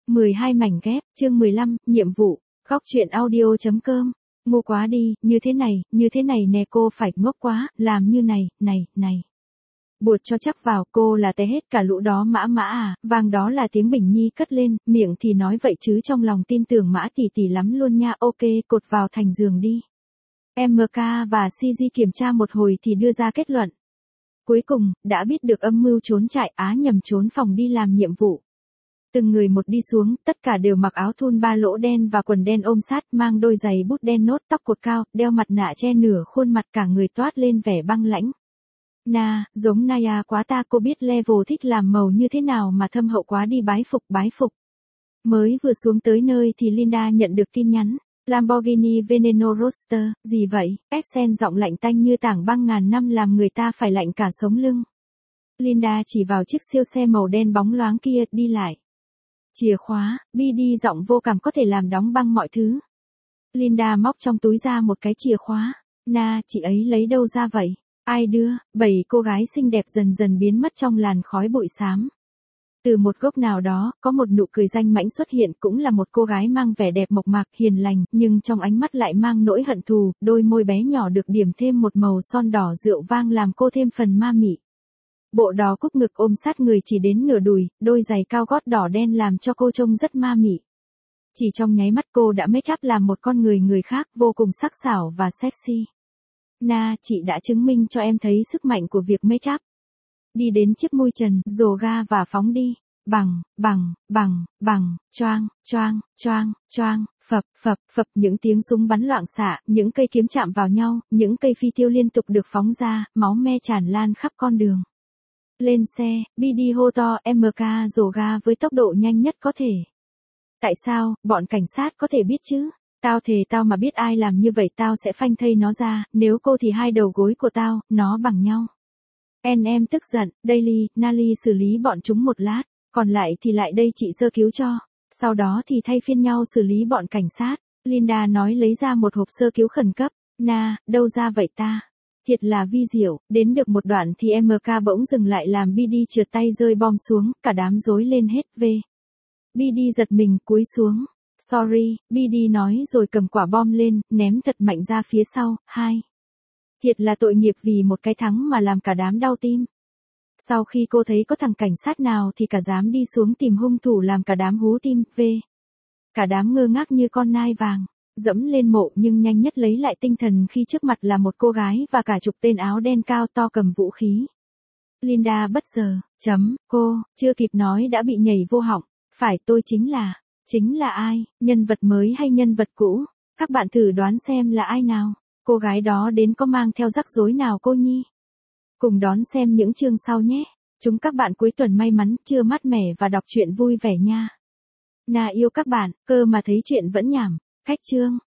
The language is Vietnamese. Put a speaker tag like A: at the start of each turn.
A: 12 mảnh ghép, chương 15, nhiệm vụ, góc truyện audio.com. Ngu quá đi, như thế này nè, cô phải ngốc quá, làm như này. Buột cho chắc vào, cô là té hết cả lũ đó. Mã à, vang, đó là tiếng Bình Nhi cất lên, miệng thì nói vậy chứ trong lòng tin tưởng Mã tỷ lắm luôn nha. Ok, cột vào thành giường đi. MK và CG kiểm tra một hồi thì đưa ra kết luận. Cuối cùng, đã biết được âm mưu trốn trại, trốn phòng đi làm nhiệm vụ. Từng người một đi xuống, tất cả đều mặc áo thun ba lỗ đen và quần đen ôm sát, mang đôi giày bút đen nốt, tóc cột cao, đeo mặt nạ che nửa khuôn mặt, cả người toát lên vẻ băng lãnh. Giống Naya quá ta, cô biết level thích làm màu như thế nào mà thâm hậu quá đi, bái phục. Mới vừa xuống tới nơi thì Linda nhận được tin nhắn. Lamborghini Veneno Roadster, gì vậy? Accent giọng lạnh tanh như tảng băng ngàn năm làm người ta phải lạnh cả sống lưng. Linda chỉ vào chiếc siêu xe màu đen bóng loáng kia, đi lại. Chìa khóa, BD giọng vô cảm có thể làm đóng băng mọi thứ. Linda móc trong túi ra một cái chìa khóa. Chị ấy lấy đâu ra vậy? Ai đưa? 7 cô gái xinh đẹp dần dần biến mất trong làn khói bụi xám. Từ một góc nào đó, có một nụ cười danh mãnh xuất hiện, cũng là một cô gái mang vẻ đẹp mộc mạc, hiền lành, nhưng trong ánh mắt lại mang nỗi hận thù, đôi môi bé nhỏ được điểm thêm một màu son đỏ rượu vang làm cô thêm phần ma mị. Bộ đò cúc ngực ôm sát người chỉ đến nửa đùi, đôi giày cao gót đỏ đen làm cho cô trông rất ma mị. Chỉ trong nháy mắt cô đã make up làm một con người khác, vô cùng sắc sảo và sexy. Chị đã chứng minh cho em thấy sức mạnh của việc make up. Đi đến chiếc mui trần, dồ ga và phóng đi. Bằng, choang, phập, những tiếng súng bắn loạn xạ, những cây kiếm chạm vào nhau, những cây phi tiêu liên tục được phóng ra, máu me tràn lan khắp con đường. Lên xe, BD hô to, MK dồ ga với tốc độ nhanh nhất có thể. Tại sao, bọn cảnh sát có thể biết chứ? Tao thề tao mà biết ai làm như vậy tao sẽ phanh thây nó ra, nếu cô thì hai đầu gối của tao, nó bằng nhau. Em tức giận, Daily, Nally xử lý bọn chúng một lát, còn lại thì lại đây chị sơ cứu cho. Sau đó thì thay phiên nhau xử lý bọn cảnh sát. Linda nói lấy ra một hộp sơ cứu khẩn cấp. Đâu ra vậy ta? Thiệt là vi diệu, đến được một đoạn thì MK bỗng dừng lại làm BD trượt tay rơi bom xuống, cả đám rối lên hết. BD giật mình cúi xuống. Sorry, BD nói rồi cầm quả bom lên, ném thật mạnh ra phía sau. Thiệt là tội nghiệp vì một cái thắng mà làm cả đám đau tim. Sau khi cô thấy có thằng cảnh sát nào thì cả dám đi xuống tìm hung thủ làm cả đám hú tim. Cả đám ngơ ngác như con nai vàng, dẫm lên mộ nhưng nhanh nhất lấy lại tinh thần khi trước mặt là một cô gái và cả chục tên áo đen cao to cầm vũ khí. Linda bất ngờ, cô, chưa kịp nói đã bị nhảy vô họng. Phải, tôi chính là ai, nhân vật mới hay nhân vật cũ? Các bạn thử đoán xem là ai nào? Cô gái đó đến có mang theo rắc rối nào cô nhi? Cùng đón xem những chương sau nhé. Chúng các bạn cuối tuần may mắn, chưa mát mẻ và đọc truyện vui vẻ nha. Yêu các bạn, cơ mà thấy chuyện vẫn nhảm. Khách chương.